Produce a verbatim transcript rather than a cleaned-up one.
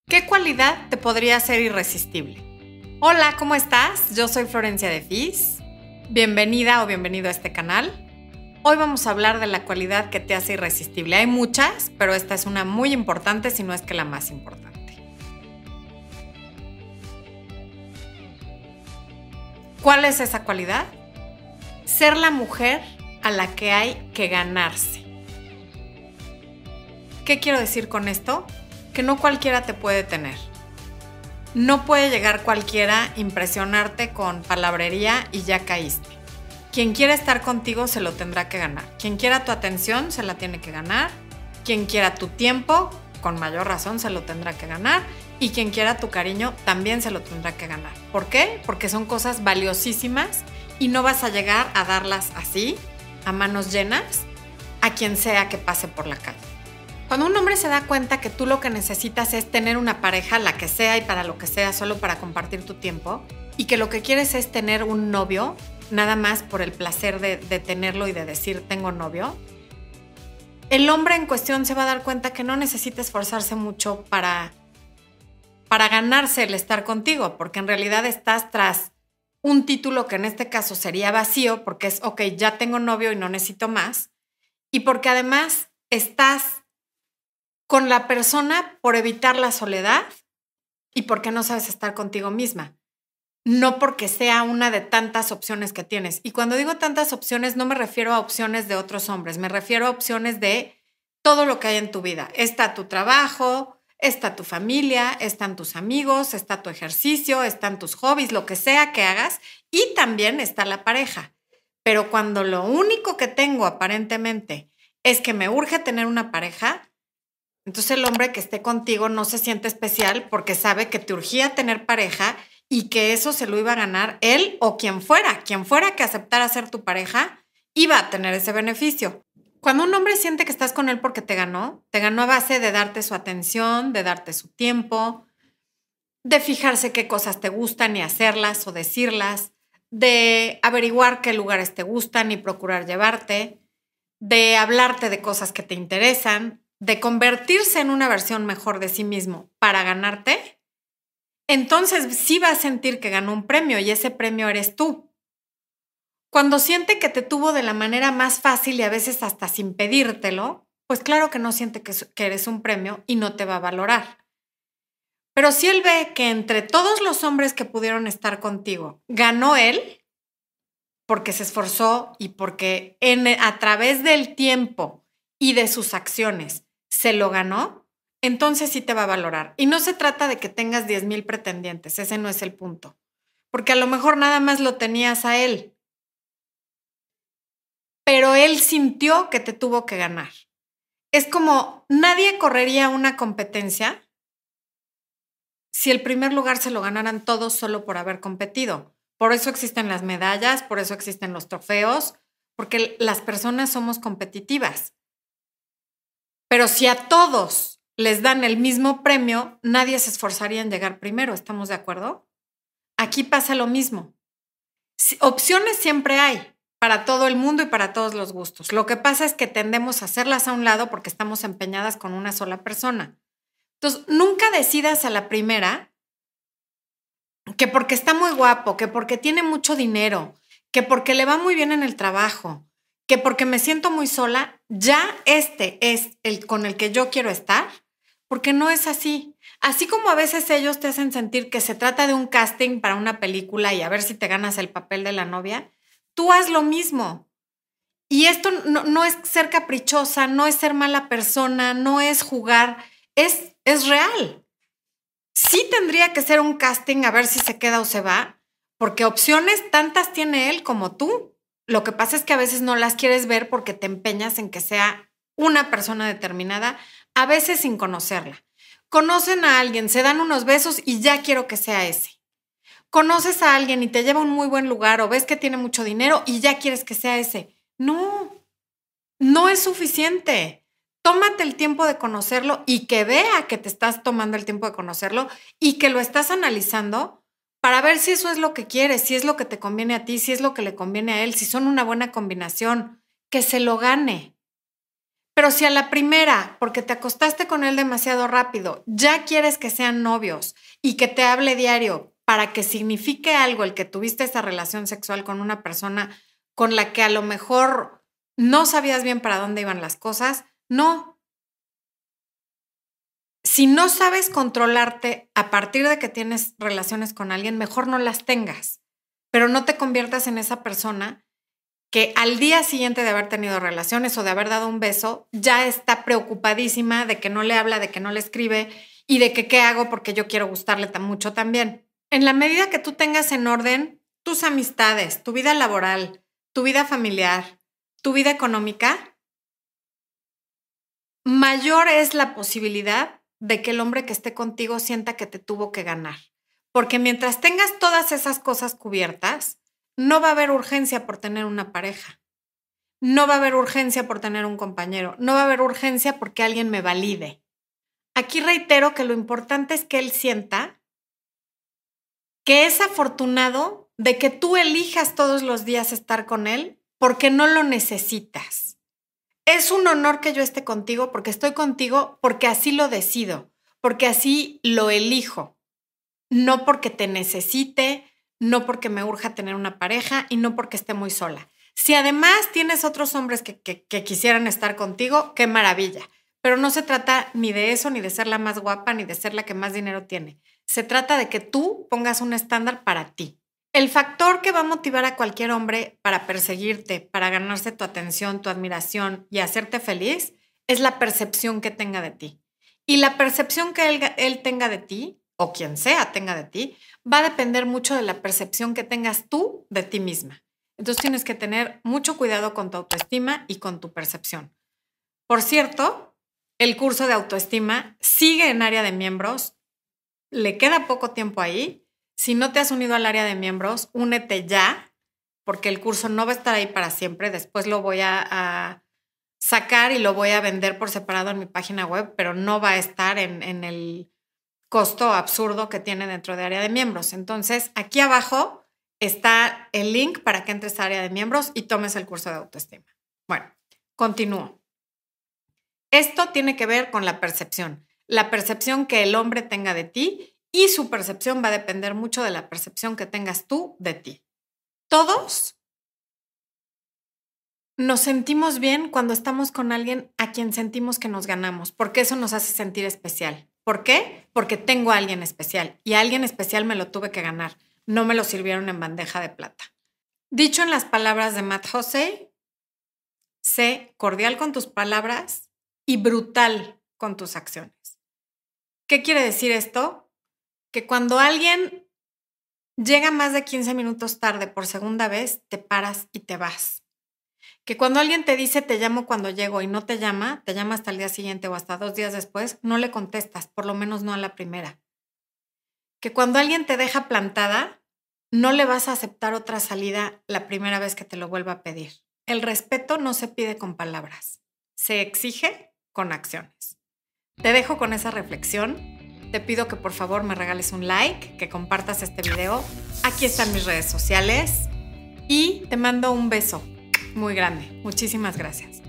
¿Qué cualidad te podría hacer irresistible? Hola, ¿cómo estás? Yo soy Florencia de Fis. Bienvenida o bienvenido a este canal. Hoy vamos a hablar de la cualidad que te hace irresistible. Hay muchas, pero esta es una muy importante, si no es que la más importante. ¿Cuál es esa cualidad? Ser la mujer a la que hay que ganarse. ¿Qué quiero decir con esto? Que no cualquiera te puede tener. No puede llegar cualquiera, impresionarte con palabrería y ya caíste. Quien quiera estar contigo se lo tendrá que ganar. Quien quiera tu atención se la tiene que ganar. Quien quiera tu tiempo, con mayor razón se lo tendrá que ganar. Y quien quiera tu cariño también se lo tendrá que ganar. ¿Por qué? Porque son cosas valiosísimas y no vas a llegar a darlas así, a manos llenas, a quien sea que pase por la calle. Cuando un hombre se da cuenta que tú lo que necesitas es tener una pareja, la que sea y para lo que sea, solo para compartir tu tiempo, y que lo que quieres es tener un novio, nada más por el placer de, de tenerlo y de decir tengo novio, el hombre en cuestión se va a dar cuenta que no necesita esforzarse mucho para, para ganarse el estar contigo, porque en realidad estás tras un título que en este caso sería vacío, porque es, ok, ya tengo novio y no necesito más, y porque además estás con la persona por evitar la soledad y porque no sabes estar contigo misma. No porque sea una de tantas opciones que tienes. Y cuando digo tantas opciones, no me refiero a opciones de otros hombres, me refiero a opciones de todo lo que hay en tu vida. Está tu trabajo, está tu familia, están tus amigos, está tu ejercicio, están tus hobbies, lo que sea que hagas, y también está la pareja. Pero cuando lo único que tengo aparentemente es que me urge tener una pareja, entonces el hombre que esté contigo no se siente especial porque sabe que te urgía tener pareja y que eso se lo iba a ganar él o quien fuera. Quien fuera que aceptara ser tu pareja iba a tener ese beneficio. Cuando un hombre siente que estás con él porque te ganó, te ganó a base de darte su atención, de darte su tiempo, de fijarse qué cosas te gustan y hacerlas o decirlas, de averiguar qué lugares te gustan y procurar llevarte, de hablarte de cosas que te interesan, de convertirse en una versión mejor de sí mismo para ganarte, entonces sí va a sentir que ganó un premio y ese premio eres tú. Cuando siente que te tuvo de la manera más fácil y a veces hasta sin pedírtelo, pues claro que no siente que, que eres un premio y no te va a valorar. Pero si él ve que entre todos los hombres que pudieron estar contigo, ganó él, porque se esforzó y porque en, a través del tiempo y de sus acciones se lo ganó, entonces sí te va a valorar. Y no se trata de que tengas diez mil pretendientes, ese no es el punto. Porque a lo mejor nada más lo tenías a él. Pero él sintió que te tuvo que ganar. Es como nadie correría una competencia si el primer lugar se lo ganaran todos solo por haber competido. Por eso existen las medallas, por eso existen los trofeos, porque las personas somos competitivas. Pero si a todos les dan el mismo premio, nadie se esforzaría en llegar primero, ¿estamos de acuerdo? Aquí pasa lo mismo. Opciones siempre hay, para todo el mundo y para todos los gustos. Lo que pasa es que tendemos a hacerlas a un lado porque estamos empeñadas con una sola persona. Entonces, nunca decidas a la primera que porque está muy guapo, que porque tiene mucho dinero, que porque le va muy bien en el trabajo, que porque me siento muy sola, ya este es el con el que yo quiero estar, porque no es así. Así como a veces ellos te hacen sentir que se trata de un casting para una película y a ver si te ganas el papel de la novia, tú haz lo mismo. Y esto no, no es ser caprichosa, no es ser mala persona, no es jugar, es, es real. Sí tendría que ser un casting a ver si se queda o se va, porque opciones tantas tiene él como tú. Lo que pasa es que a veces no las quieres ver porque te empeñas en que sea una persona determinada, a veces sin conocerla. Conocen a alguien, se dan unos besos y ya quiero que sea ese. Conoces a alguien y te lleva a un muy buen lugar o ves que tiene mucho dinero y ya quieres que sea ese. No, no es suficiente. Tómate el tiempo de conocerlo y que vea que te estás tomando el tiempo de conocerlo y que lo estás analizando para ver si eso es lo que quieres, si es lo que te conviene a ti, si es lo que le conviene a él, si son una buena combinación, que se lo gane. Pero si a la primera, porque te acostaste con él demasiado rápido, ya quieres que sean novios y que te hable diario para que signifique algo el que tuviste esa relación sexual con una persona con la que a lo mejor no sabías bien para dónde iban las cosas, no. Si no sabes controlarte a partir de que tienes relaciones con alguien, mejor no las tengas, pero no te conviertas en esa persona que al día siguiente de haber tenido relaciones o de haber dado un beso, ya está preocupadísima de que no le habla, de que no le escribe y de que qué hago porque yo quiero gustarle tan mucho también. En la medida que tú tengas en orden tus amistades, tu vida laboral, tu vida familiar, tu vida económica, mayor es la posibilidad de que el hombre que esté contigo sienta que te tuvo que ganar. Porque mientras tengas todas esas cosas cubiertas, no va a haber urgencia por tener una pareja. No va a haber urgencia por tener un compañero. No va a haber urgencia porque alguien me valide. Aquí reitero que lo importante es que él sienta que es afortunado de que tú elijas todos los días estar con él porque no lo necesitas. Es un honor que yo esté contigo porque estoy contigo porque así lo decido, porque así lo elijo. No porque te necesite, no porque me urja tener una pareja y no porque esté muy sola. Si además tienes otros hombres que, que, que quisieran estar contigo, qué maravilla. Pero no se trata ni de eso, ni de ser la más guapa, ni de ser la que más dinero tiene. Se trata de que tú pongas un estándar para ti. El factor que va a motivar a cualquier hombre para perseguirte, para ganarse tu atención, tu admiración y hacerte feliz, es la percepción que tenga de ti. Y la percepción que él, él tenga de ti, o quien sea tenga de ti, va a depender mucho de la percepción que tengas tú de ti misma. Entonces tienes que tener mucho cuidado con tu autoestima y con tu percepción. Por cierto, el curso de autoestima sigue en área de miembros. Le queda poco tiempo ahí. Si no te has unido al área de miembros, únete ya, porque el curso no va a estar ahí para siempre. Después lo voy a, a sacar y lo voy a vender por separado en mi página web, pero no va a estar en, en el costo absurdo que tiene dentro de área de miembros. Entonces, aquí abajo está el link para que entres a área de miembros y tomes el curso de autoestima. Bueno, continúo. Esto tiene que ver con la percepción. La percepción que el hombre tenga de ti y su percepción va a depender mucho de la percepción que tengas tú de ti. Todos nos sentimos bien cuando estamos con alguien a quien sentimos que nos ganamos, porque eso nos hace sentir especial. ¿Por qué? Porque tengo a alguien especial y a alguien especial me lo tuve que ganar. No me lo sirvieron en bandeja de plata. Dicho en las palabras de Matt Hussey, sé cordial con tus palabras y brutal con tus acciones. ¿Qué quiere decir esto? Que cuando alguien llega más de quince minutos tarde por segunda vez, te paras y te vas. Que cuando alguien te dice te llamo cuando llego y no te llama, te llama hasta el día siguiente o hasta dos días después, no le contestas, por lo menos no a la primera. Que cuando alguien te deja plantada, no le vas a aceptar otra salida la primera vez que te lo vuelva a pedir. El respeto no se pide con palabras, se exige con acciones. Te dejo con esa reflexión. Te pido que por favor me regales un like, que compartas este video. Aquí están mis redes sociales y te mando un beso muy grande. Muchísimas gracias.